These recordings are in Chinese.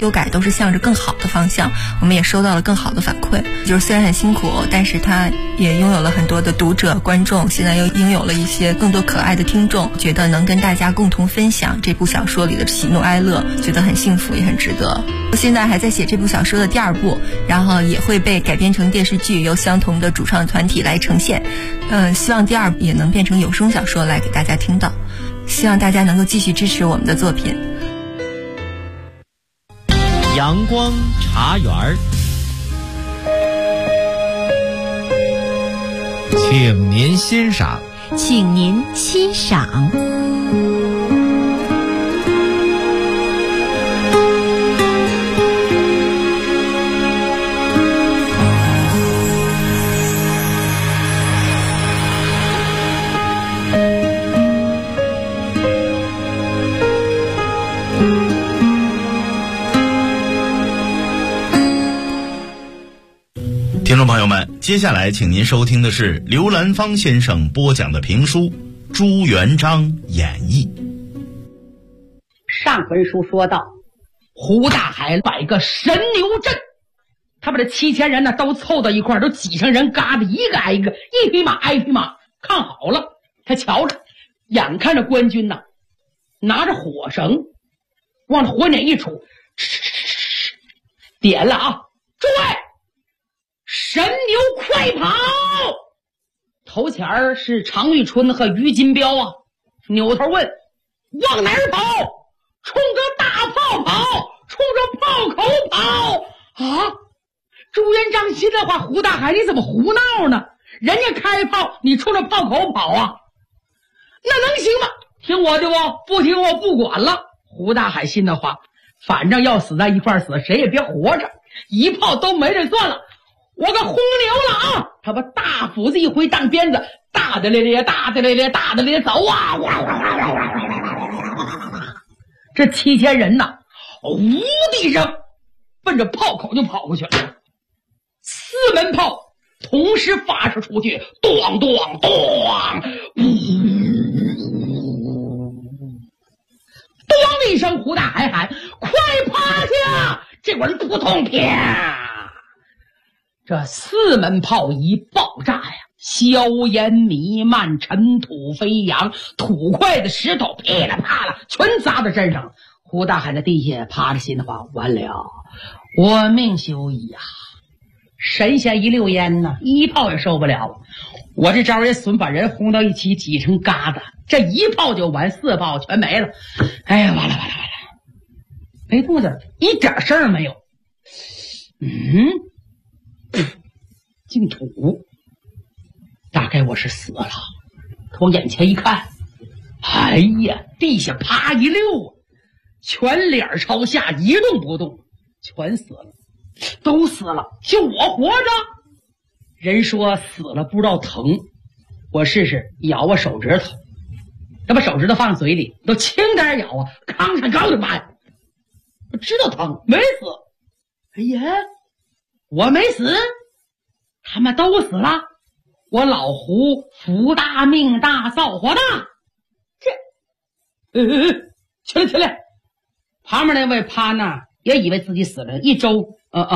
修改都是向着更好的方向，我们也收到了更好的反馈。就是虽然很辛苦，但是它也拥有了很多的读者观众，现在又拥有了一些更多可爱的听众，觉得能跟大家共同分享这部小说里的喜怒哀乐，觉得很幸福也很值得。我现在还在写这部小说的第2部，然后也会被改编成电视剧，由相同的主创团体来呈现。希望第2部也能变成有声小说来给大家听到，希望大家能够继续支持我们的作品。 阳光茶园， 请您欣赏， 请您欣赏。 听众朋友们，接下来请您收听的是刘兰芳先生播讲的评书《朱元璋演义》。 上回书说到，胡大海摆个神牛阵，他把这7000人呢都凑到一块儿，都挤成人嘎子，一个挨一个，一匹马挨一匹马，看好了。他瞧着，眼看着官军呢拿着火绳往火撵一杵，点了啊！诸位，神牛快跑！头前儿是常遇春和于金彪啊，扭头问：往哪儿跑？冲着大炮跑，冲着炮口跑啊！朱元璋心里话：胡大海，你怎么胡闹呢？人家开炮，你冲着炮口跑啊？那能行吗？听我的不听我不管了。胡大海心里话：反正要死在一块死，谁也别活着，一炮都没了算了。我个轰牛了啊！他把大斧子一挥当鞭子，大的咧咧，大的咧咧，大的咧走啊！这7000人呐，无地扔，奔着炮口就跑过去了。4门炮同时发射出去，咚咚咚，咚的一声，胡大海喊：快趴下！这会儿扑通啪！这4门炮一爆炸呀，硝烟弥漫，尘土飞扬，土块的石头噼里啪啦全砸在身上。胡大海在地下趴着，心里话：完了，我命休矣啊！神仙一溜烟呢，一炮也受不了。我这招也损，把人轰到一起挤成嘎子，这一炮就完，4炮全没了。哎呀，完了，没动静，一点事儿没有。净土，大概我是死了。可我眼前一看，哎呀，地下啪一溜，全脸朝下一动不动，全死了，都死了，就我活着。人说死了不知道疼，我试试咬我手指头，他把手指头放嘴里，都轻点咬啊，康上高的妈呀，我知道疼，没死。哎呀，我没死，他们都死了，我老胡福大命大造化大。这起来，旁边那位趴那也以为自己死了，一周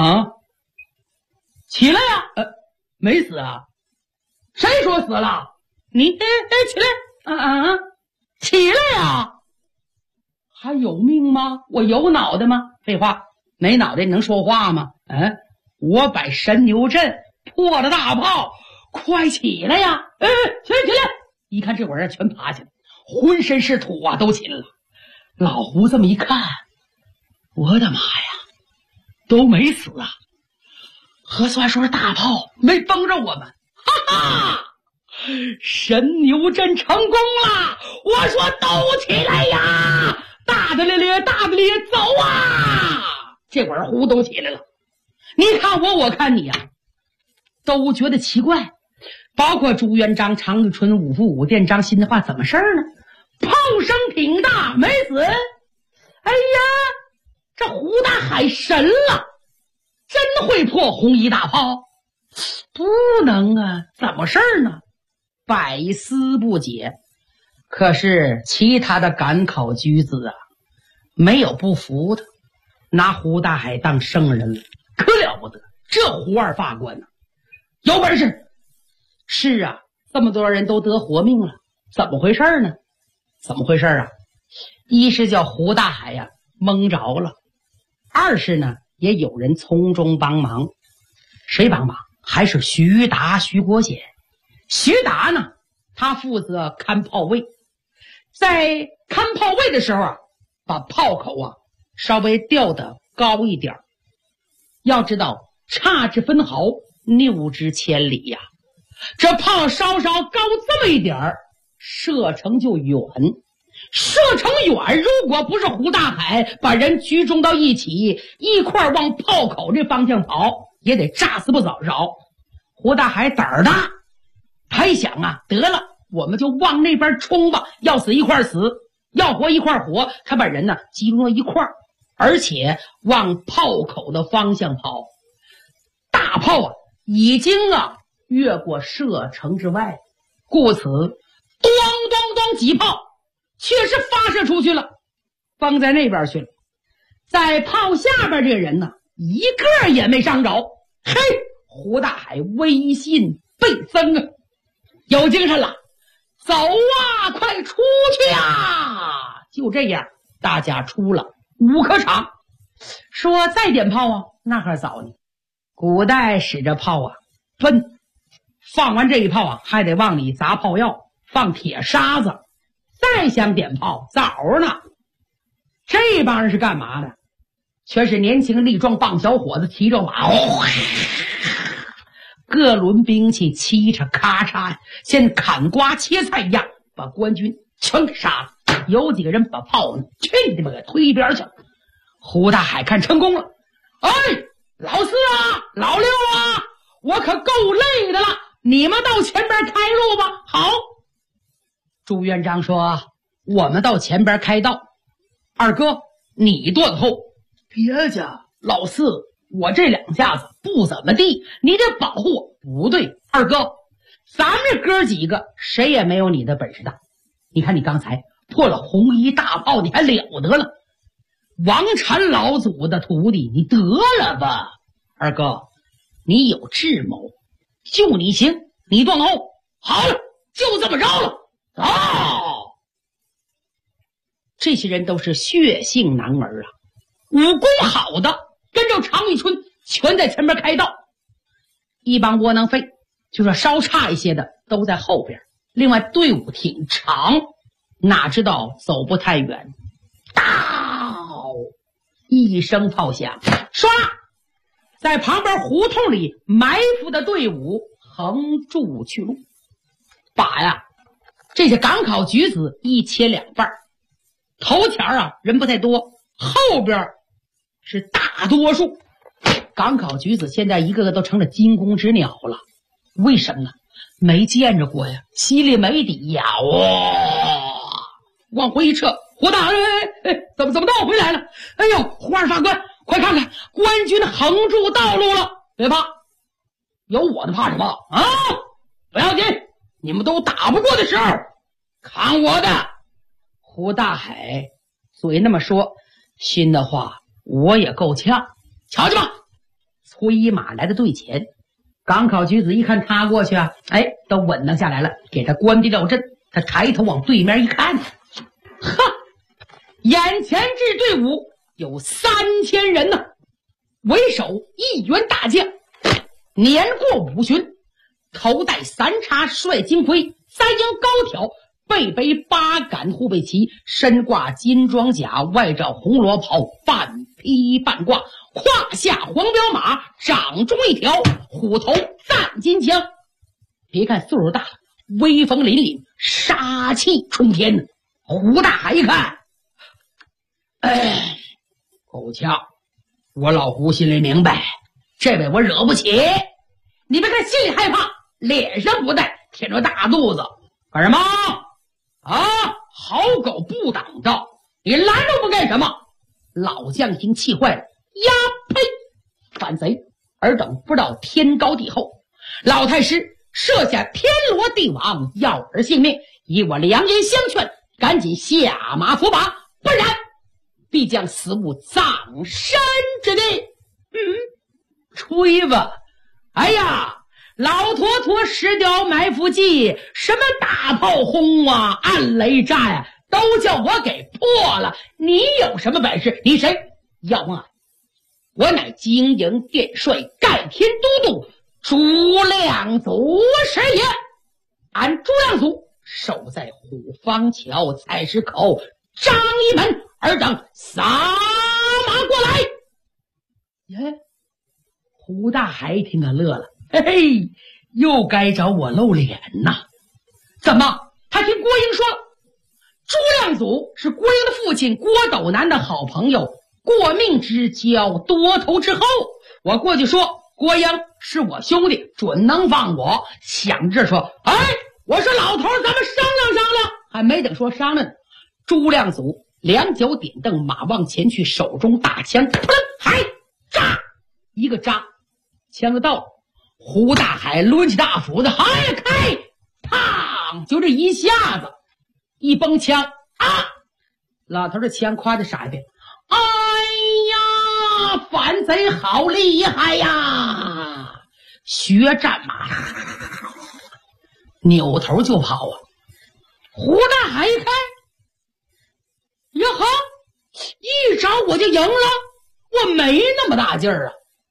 起来呀，没死啊？谁说死了？你起来，起来呀！还有命吗？我有脑袋吗？废话，没脑袋你能说话吗？我摆神牛阵，破了大炮，快起来呀！起来！一看这会儿全爬起来，浑身是土啊，都起来了。老胡这么一看，我的妈呀，都没死啊！核算说大炮没崩着我们，哈哈！神牛阵成功了！我说都起来呀！大的咧咧，大的咧，走啊！这会儿胡都起来了。你看我，我看你啊，都觉得奇怪。包括朱元璋、常遇春、五副武殿、张新的话，怎么事儿呢？炮声挺大，没死。哎呀，这胡大海神了，真会破红衣大炮？不能啊，怎么事儿呢？百思不解。可是其他的赶考举子啊，没有不服的。 拿胡大海当圣人了，可了不得。这胡二法官呢，有本事。是啊，这么多人都得活命了，怎么回事呢？怎么回事啊？一是叫胡大海呀蒙着了，二是呢也有人从中帮忙。谁帮忙？还是徐达徐国贤。徐达呢，他负责看炮位，在看炮位的时候啊，把炮口啊稍微调得高一点。要知道差之分毫，谬之千里呀。这炮稍稍高这么一点，射程就远。射程远，如果不是胡大海把人集中到一起，一块往炮口这方向跑，也得炸死不少少。胡大海胆儿大，他一想啊，得了，我们就往那边冲吧，要死一块死，要活一块活。他把人呢集中到一块，而且往炮口的方向跑。大炮啊已经啊越过射程之外，故此咚咚咚几炮确实发射出去了，放在那边去了。在炮下边这个人呢，一个也没伤着。嘿，胡大海威信倍增啊，有精神了，走啊，快出去啊！就这样，大家出了5颗场，说再点炮啊，那还早呢。古代使这炮啊笨，放完这一炮啊，还得往里砸炮药，放铁沙子，再想点炮早呢。这帮人是干嘛的？全是年轻力壮棒小伙子，提着马，各轮兵器嘁嚓咔嚓，像砍瓜切菜一样，把官军全给杀了。有几个人把炮呢，去你妈给推一边去了。胡大海看成功了，哎，老四啊，老六啊，我可够累的了，你们到前边开路吧。好，朱元璋说，我们到前边开道，二哥你断后。别介，老四，我这2下子不怎么地，你得保护我。不对，二哥，咱们这哥几个谁也没有你的本事大。你看你刚才破了红衣大炮，你还了得了？王禅老祖的徒弟，你得了吧。二哥，你有智谋，就你行，你断后。好了，就这么着了。这些人都是血性男儿啊，武功好的跟着常遇春全在前边开道，一帮窝囊废就说稍差一些的都在后边。另外队伍挺长，哪知道走不太远，当一声炮响，唰，在旁边胡同里埋伏的队伍横住去路，把呀这些赶考举子一切2半。头前啊人不太多，后边是大多数。赶考举子现在一个个都成了惊弓之鸟了。为什么呢？没见着过呀，心里没底呀。往回一撤，胡大怎么倒回来了？哎呦，胡二法官，快看看，官军横住道路了。别怕，有我的怕什么啊？不要紧，你们都打不过的时候，看我的。胡大海嘴那么说，心的话我也够呛。瞧瞧吧，催马来到队前，赶考举子一看他过去啊，哎，都稳当下来了，给他关闭掉阵。他抬头往对面一看，哈，眼前这队伍有3000人呢，为首一员大将，年过50旬，头戴3叉帅金盔，3缨高挑，背背8杆护背旗，身挂金装甲，外罩红罗袍，半披半挂，胯下黄骠马，掌中一条虎头赞金枪。别看岁数大了，威风凛凛，杀气冲天呢。胡大海一看，哎，够呛，我老胡心里明白，这位我惹不起。你别看心里害怕，脸上不带，舔着大肚子，干什么啊？好狗不挡道，你拦着我干什么？老将一听气坏了，呀呸！反贼！尔等不知道天高地厚，老太师设下天罗地网，要尔性命，以我良言相劝，赶紧下马伏法，不然必将死无葬身之地。吹吧！哎呀，老坨坨石雕埋伏计，什么大炮轰啊，暗雷炸呀，都叫我给破了。你有什么本事？你谁？要问我乃经营殿帅盖天都督朱亮祖是也。俺朱亮祖守在虎坊桥菜市口张一门，尔等撒马过来。耶！胡大海听他乐了，嘿嘿，又该找我露脸呐。怎么？他听郭英说了，朱亮祖是郭英的父亲郭斗南的好朋友，过命之交，多头之后。我过去说，郭英是我兄弟，准能放我。想着说，哎，我说老头，咱们商量商量。还没等说商量，朱亮祖两脚点蹬，马往前去，手中大枪，噗，还扎一个扎，枪子到，胡大海抡起大斧子，嗨开，啪，就这一下子，一崩枪啊！老头的枪夸的傻一遍，哎呀，反贼好厉害呀！血战马，扭头就跑啊！胡大海一看，呀哈，一招我就赢了，我没那么大劲儿啊！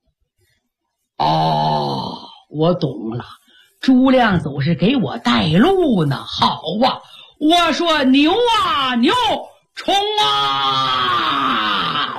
哦，我懂了，朱亮祖是给我带路呢。好啊，我说牛啊牛，冲啊！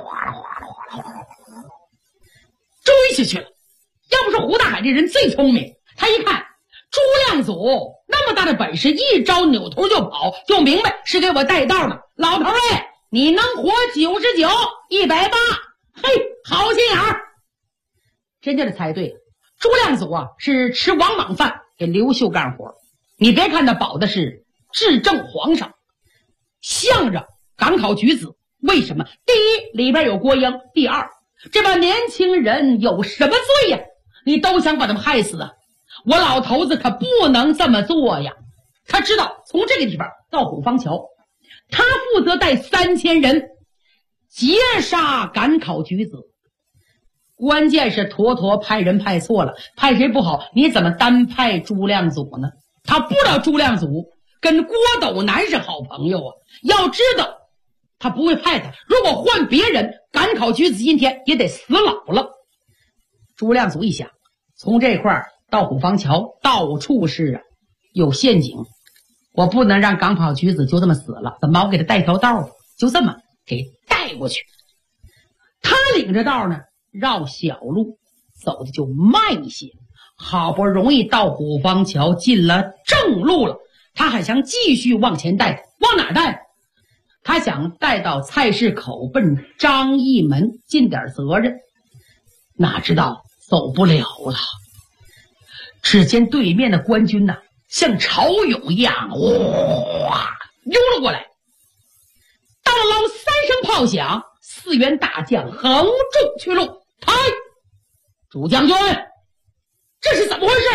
追下去了。要不是胡大海这人最聪明，他一看朱亮祖那么大的本事，一招扭头就跑，就明白是给我带道呢。老头哎，你能活99、180，嘿，好心眼儿。真正的猜对了，朱亮祖啊是吃王莽饭给刘秀干活。你别看他保的是至正皇上，向着赶考举子，为什么？第一，里边有郭英；第二，这帮年轻人有什么罪呀？你都想把他们害死啊！我老头子可不能这么做呀！他知道从这个地方到虎坊桥，他负责带3000人截杀赶考举子。关键是坨坨派人派错了，派谁不好，你怎么单派朱亮祖呢？他不知道朱亮祖跟郭斗南是好朋友啊，要知道他不会派他，如果换别人，赶考举子今天也得死老了。朱亮祖一想，从这块儿到虎坊桥到处是啊有陷阱，我不能让赶考举子就这么死了，怎么我给他带条道，就这么给带过去。他领着道呢，绕小路走的就慢一些，好不容易到虎坊桥，进了正路了，他还想继续往前带，往哪带？他想带到菜市口，奔张义门尽点责任。哪知道走不了了，只见对面的官军呐，像潮涌一样哗涌了过来。当啷3声炮响，4员大将横中去路。嗨，朱将军，这是怎么回事？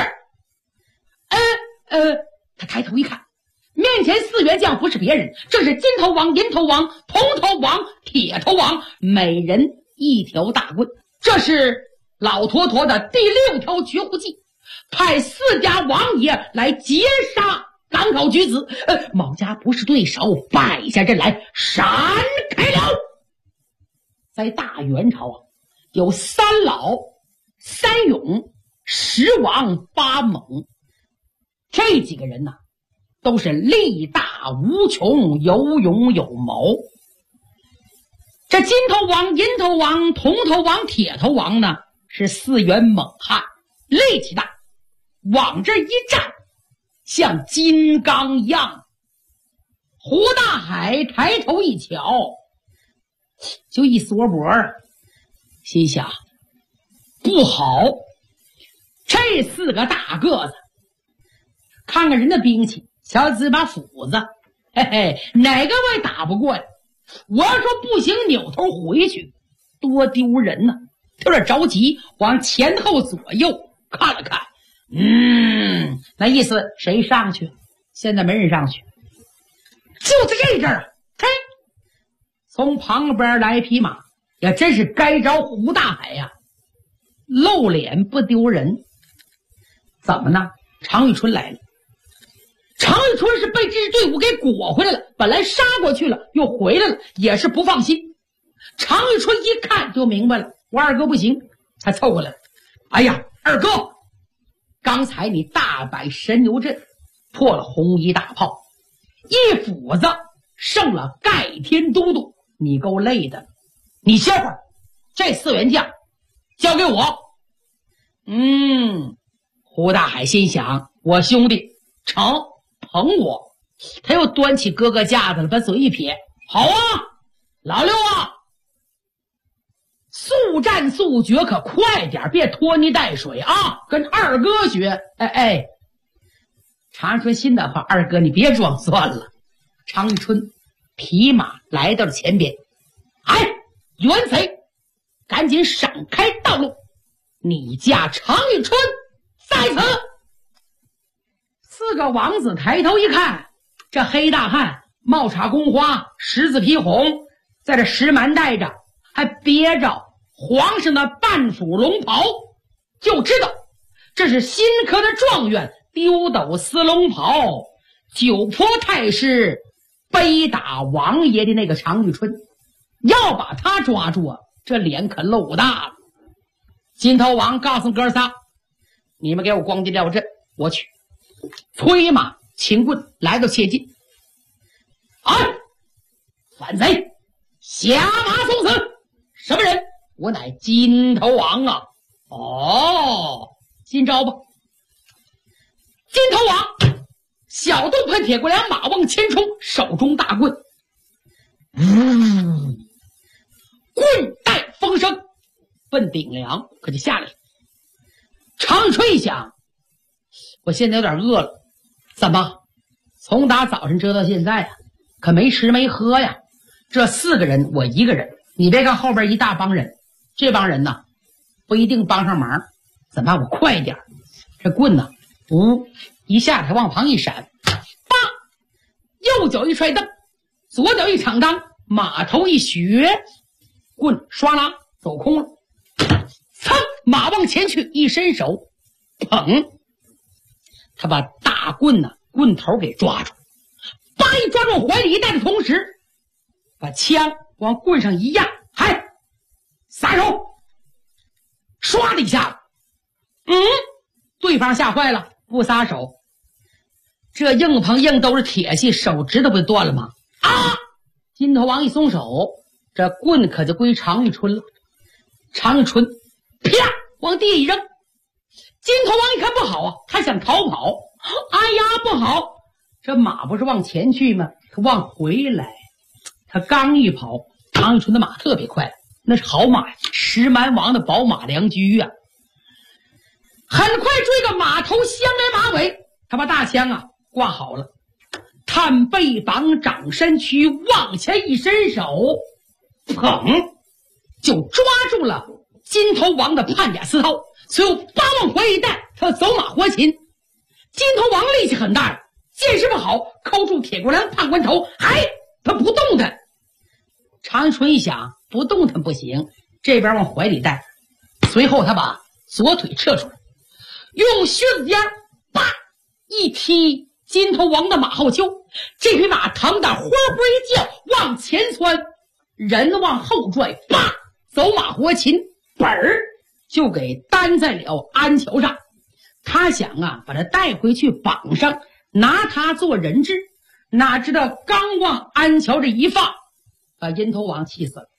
他抬头一看，面前4员将不是别人，正是金头王、银头王、铜头王、铁头王，每人一条大棍。这是老坨坨的第6条绝户计，派4家王爷来截杀赶考举子。某家不是对手，败下阵来，闪开了。在大元朝啊，有3老、3勇、10王、8猛，这几个人呐，都是力大无穷，有勇有谋。这金头王、银头王、铜头王、铁头王呢，是4员猛汉，力气大，往这一站像金刚一样。胡大海抬头一瞧，就一缩脖，心想不好，这4个大个子，看看人的兵器，瞧这把斧子，嘿嘿，哪个我也打不过呀。我要说不行，扭头回去多丢人呢。有点着急，往前后左右看了看，那意思谁上去？现在没人上去，就在这阵儿，嘿， 从旁边来一匹马，也真是该着胡大海呀，露脸不丢人。怎么呢？常遇春来了。常遇春是被这支队伍给裹回来了，本来杀过去了，又回来了，也是不放心。常遇春一看就明白了，我二哥不行，才凑过来了。哎呀，二哥，刚才你大摆神牛阵，破了红衣大炮，一斧子胜了盖天都督，你够累的。你歇会儿，这4员将交给我。胡大海心想，我兄弟成捧我。他又端起哥哥架子了，把嘴一撇，好啊，老六啊，速战速决，可快点，别拖泥带水啊，跟二哥学。常遇春心的话，二哥你别装蒜了。常遇春匹马来到了前边，元贼，赶紧闪开道路，你家常遇春在此。4个王子抬头一看，这黑大汉帽插宫花，十字披红，在这石蛮带着，还别着皇上的半鼠龙袍，就知道这是新科的状元，丢斗司龙袍，九坡太师背打王爷的那个常遇春。要把他抓住啊，这脸可露大了。金头王告诉哥仨，你们给我光进料阵，我去。催马擎棍来到切近，反贼，下马送死！什么人？我乃金头王啊！今招吧。金头王小洞喷铁过梁，马往前冲，手中大棍，棍带风声，奔顶梁可就下来了。常遇春一想，我现在有点饿了，怎么从打早晨折到现在啊，可没吃没喝呀。这4个人我一个人，你别看后边一大帮人，这帮人呢不一定帮上忙，怎么办？我快点，这棍呢一下他往旁一闪，右脚一踹蹬，左脚一敞裆，马头一学，棍唰啦走空了。噌，马往前去，一伸手捧，他把大棍棍头给抓住，一抓住怀里一带的同时，把枪往棍上一压，撒手，唰的一下子，对方吓坏了，不撒手，这硬碰硬都是铁器，手指头不就断了吗？金头王一松手，这棍可就归常遇春了。常遇春啪往地一扔，金头王一看不好啊，他想逃跑，不好，这马不是往前去吗？他往回来，他刚一跑，常遇春的马特别快，那是好马呀，石蛮王的宝马良驹啊，很快追个马头相连马尾，他把大枪挂好了，探背膀，掌身躯，往前一伸手，捧就抓住了金头王的判甲丝绦，随后往回一带，他走马活擒。金头王力气很大，见势不好，扣住铁骨梁判官头，他不动弹。常遇春一想，不动弹不行，这边往怀里带，随后他把左腿撤出来，用靴子尖一踢金头王的马后丘，这匹马疼得呼呼一叫，往前窜，人往后拽，走马活擒，就给担在了鞍桥上。他想把他带回去绑上，拿他做人质，哪知道刚往鞍桥这一放，把阴头王气死了。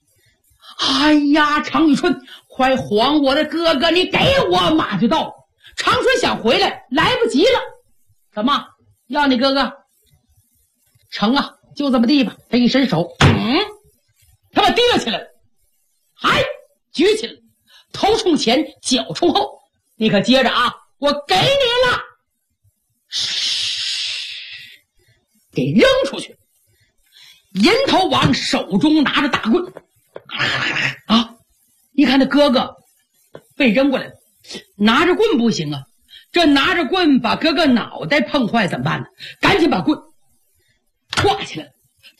常遇春，快还我的哥哥，你给我！马就到了。常春想回来，来不及了。怎么要你哥哥？成就这么地吧。他一伸手，他把提了起来，举起来，头冲前，脚冲后。你可接着我给你了，给扔出去。银头王手中拿着大棍，一看他哥哥被扔过来了，拿着棍不行这拿着棍把哥哥脑袋碰坏怎么办呢？赶紧把棍挂起来，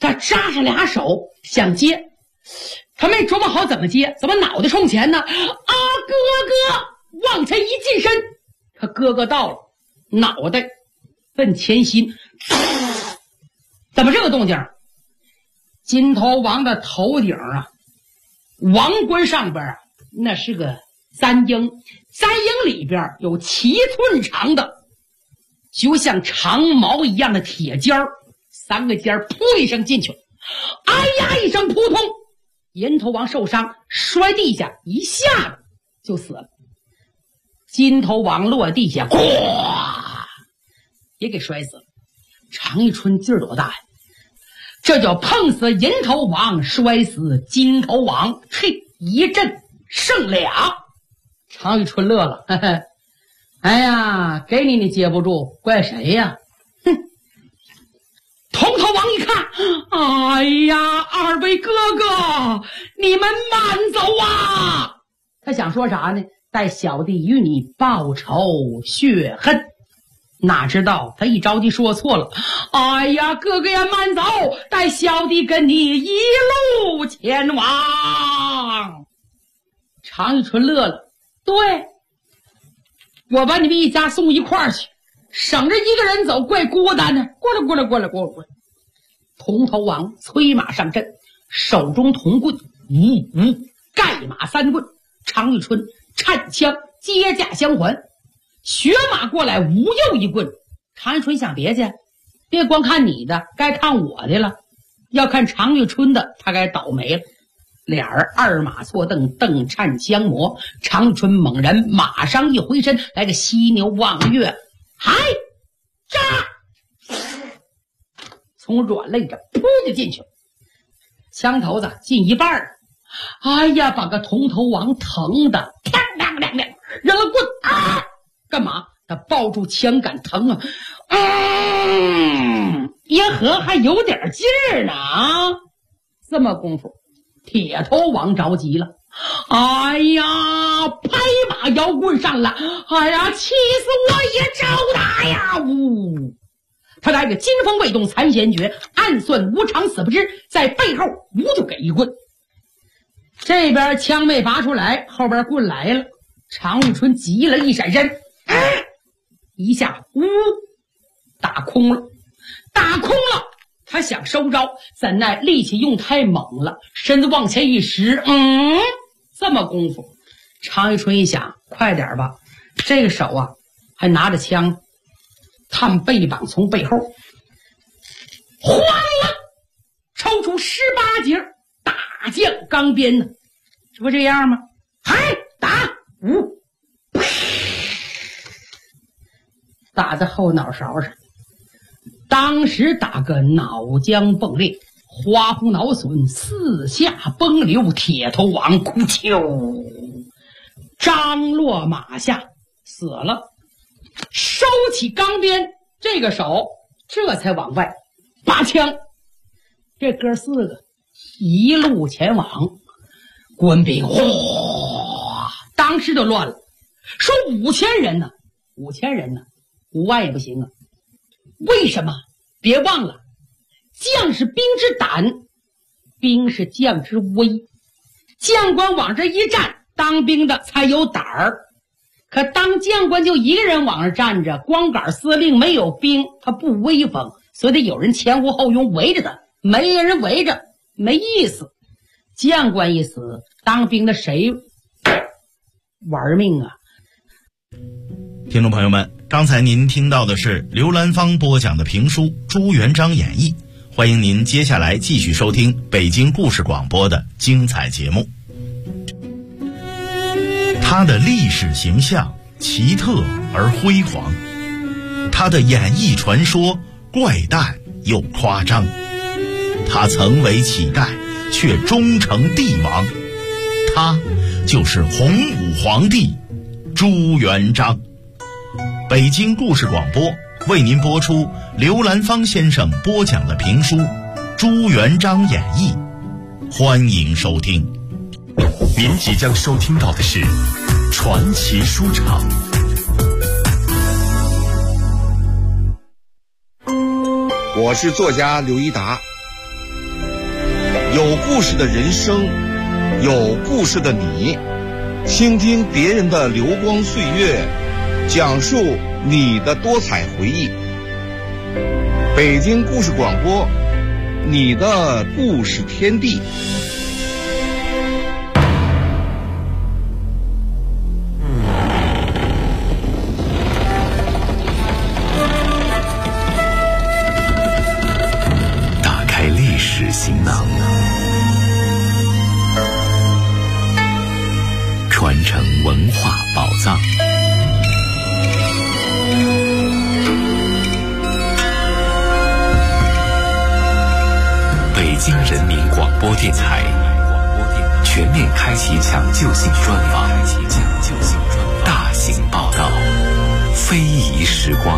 他扎上俩手想接，他没琢磨好怎么接，怎么脑袋冲前呢？啊，哥哥！往前一近身，他哥哥到了，脑袋奔前心，怎么这个动静？金头王的头顶啊，王冠上边啊，那是个簪缨，簪缨里边有7寸长的，就像长矛一样的铁尖儿，3个尖儿噗一声进去，哎呀一声扑通，银头王受伤，摔地下，一下子就死了。金头王落地下，哗，也给摔死了。常遇春劲儿多大呀？这叫碰死银头王，摔死金头王，嘿，一阵胜俩。常遇春乐了，嘿嘿，哎呀，给你接不住，怪谁呀？哼！铜头王一看，哎呀，二位哥哥，你们慢走啊！他想说啥呢？待小弟与你报仇雪恨。哪知道他一着急说错了，哎呀，哥哥呀，慢走，待小弟跟你一路前往。常遇春乐了，对，我把你们一家送一块儿去，省着一个人走怪孤单的。过来。铜头王催马上阵，手中铜棍，盖马3棍。常遇春颤枪接驾相还，学马过来无又一棍。常遇春想别去，别光看你的，该看我的了。要看常遇春的，他该倒霉了。俩人二马错蹬，蹬颤相磨。常遇春猛然马上一回身，来个犀牛望月，嗨，扎，从软肋这扑就进去了，枪头子进一半了。哎呀，把个铜头王疼的当扔了棍啊！干嘛？他抱住枪杆疼啊！耶和还有点劲儿呢啊！这么功夫，铁头王着急了，哎呀，拍马摇棍上来，哎呀，气死我也招打呀！呜！他来个金风未动残弦诀，暗算无常死不知，在背后就给一棍。这边枪没拔出来，后边棍来了。常遇春急了，一闪身，一下打空了。他想收招，怎奈力气用太猛了，身子往前一使，这么功夫，常遇春一想，快点吧，这个手啊还拿着枪，探背膀从背后慌了，抽出18节大将钢鞭呢，这不这样吗？嗨，打打在后脑勺上，当时打个脑浆迸裂，花红脑损，四下崩流，铁头王哭求，张落马下死了。收起钢鞭，这个手这才往外拔枪。这哥4个一路前往，官兵哗，当时就乱了。说5000人呢，5000人呢，5万也不行啊。为什么？别忘了，将是兵之胆，兵是将之威。将官往这一站，当兵的才有胆儿。可当将官就一个人往这站着，光杆司令没有兵，他不威风，所以得有人前呼后拥围着他。没人围着，没意思。将官一死，当兵的谁玩命啊？ 听众朋友们，刚才您听到的是刘兰芳播讲的评书《朱元璋演义》，欢迎您接下来继续收听北京故事广播的精彩节目。他的历史形象奇特而辉煌，他的演艺传说怪诞又夸张，他曾为乞丐却终成帝王，他就是洪武皇帝朱元璋。北京故事广播为您播出刘兰芳先生播讲的评书《朱元璋演义》，欢迎收听。 您即将收听到的是传奇书场。 我是作家刘一达， 有故事的人生，有故事的你，倾听别人的流光岁月，讲述你的多彩回忆。北京故事广播，你的故事天地。 打开历史行囊，传承文化宝藏。北京人民广播电台全面开启抢救性专访，大型报道，非遗时光。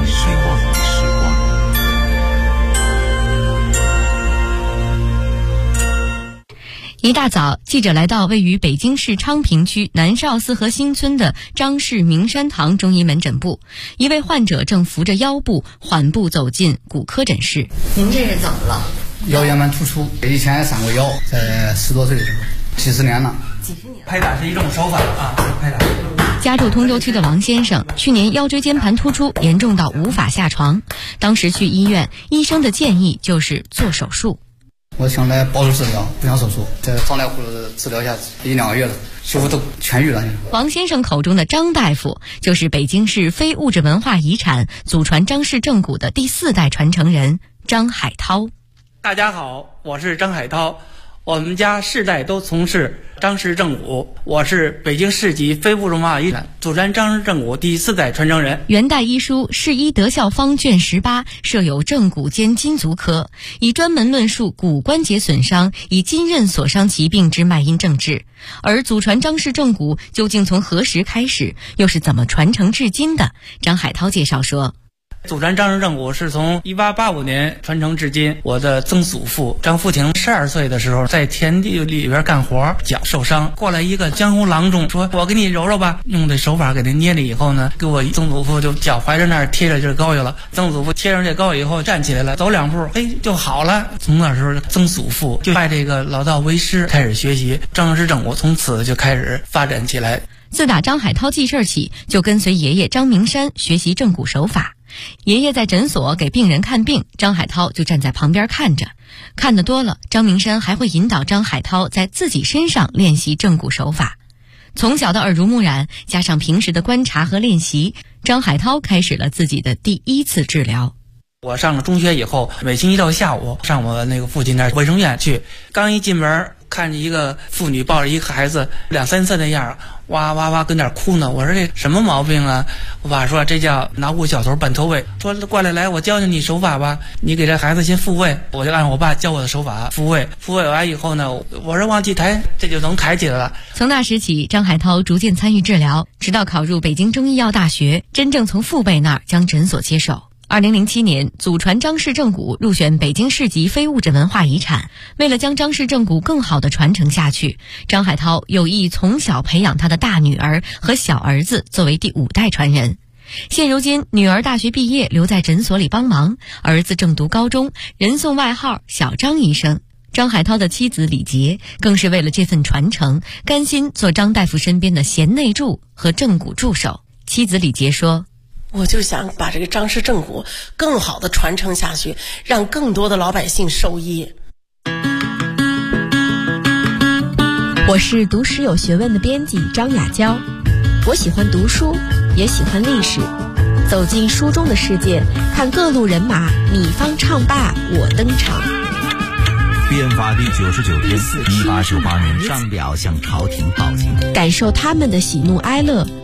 一大早，记者来到位于北京市昌平区南少四合新村的张氏明山堂中医门诊部，一位患者正扶着腰部缓步走进骨科诊室。 您这是怎么了？ 腰间盘突出，以前上过腰，在10多岁的时候，几十年了。 拍打是一种手法啊，拍打。 家住通州区的王先生，去年腰椎间盘突出严重到无法下床，当时去医院，医生的建议就是做手术。 我想来保守治疗，不想手术，在张大夫治疗下1-2个月了，修复都痊愈了。 王先生口中的张大夫，就是北京市非物质文化遗产祖传张氏正骨的第4代传承人张海涛。 大家好，我是张海涛，我们家世代都从事张氏正骨，我是北京市级非物质文化遗产祖传张氏正骨第4代传承人。 元代医书《世医德效方》卷18设有正骨兼筋足科，以专门论述骨关节损伤以筋韧所伤疾病之脉因症治。而祖传张氏正骨究竟从何时开始，又是怎么传承至今的？张海涛介绍说， 祖传张氏正骨是从1885年传承至今。我的曾祖父张福亭12岁的时候，在田地里边干活，脚受伤，过来一个江湖郎中，说我给你揉揉吧，用这手法给他捏了以后呢，给我曾祖父就脚踝着那儿贴着这膏药了。曾祖父贴上这膏药以后站起来了，走2步，就好了。从那时候曾祖父就拜这个老道为师，开始学习张氏正骨，从此就开始发展起来。 自打张海涛记事起，就跟随爷爷张明山学习正骨手法。爷爷在诊所给病人看病，张海涛就站在旁边看着。看得多了，张明山还会引导张海涛在自己身上练习正骨手法。从小的耳濡目染，加上平时的观察和练习，张海涛开始了自己的第1次治疗。 我上了中学以后，每星期六下午上我那个父亲那卫生院去，刚一进门看见一个妇女抱着一个孩子2、3岁的样，哇哇哇跟那哭呢。我说这什么毛病啊？我爸说这叫脑骨小头半脱位，说过来我教教你手法吧，你给这孩子先复位。我就按我爸教我的手法复位完以后呢，我说往起抬，这就能抬起来了。 从那时起，张海涛逐渐参与治疗，直到考入北京中医药大学，真正从父辈那儿将诊所接手。2007年，祖传张氏正骨入选北京市级非物质文化遗产。为了将张氏正骨更好地传承下去，张海涛有意从小培养他的大女儿和小儿子作为第5代传人。现如今，女儿大学毕业留在诊所里帮忙，儿子正读高中，人送外号小张医生。张海涛的妻子李杰更是为了这份传承，甘心做张大夫身边的贤内助和正骨助手。妻子李杰说， 我就想把这个张氏正骨更好的传承下去，让更多的老百姓受益。 我是读史有学问的编辑张雅娇，我喜欢读书，也喜欢历史，走进书中的世界，看各路人马你方唱罢我登场。 变法第99天，1898年，上表向朝廷报警， 感受他们的喜怒哀乐。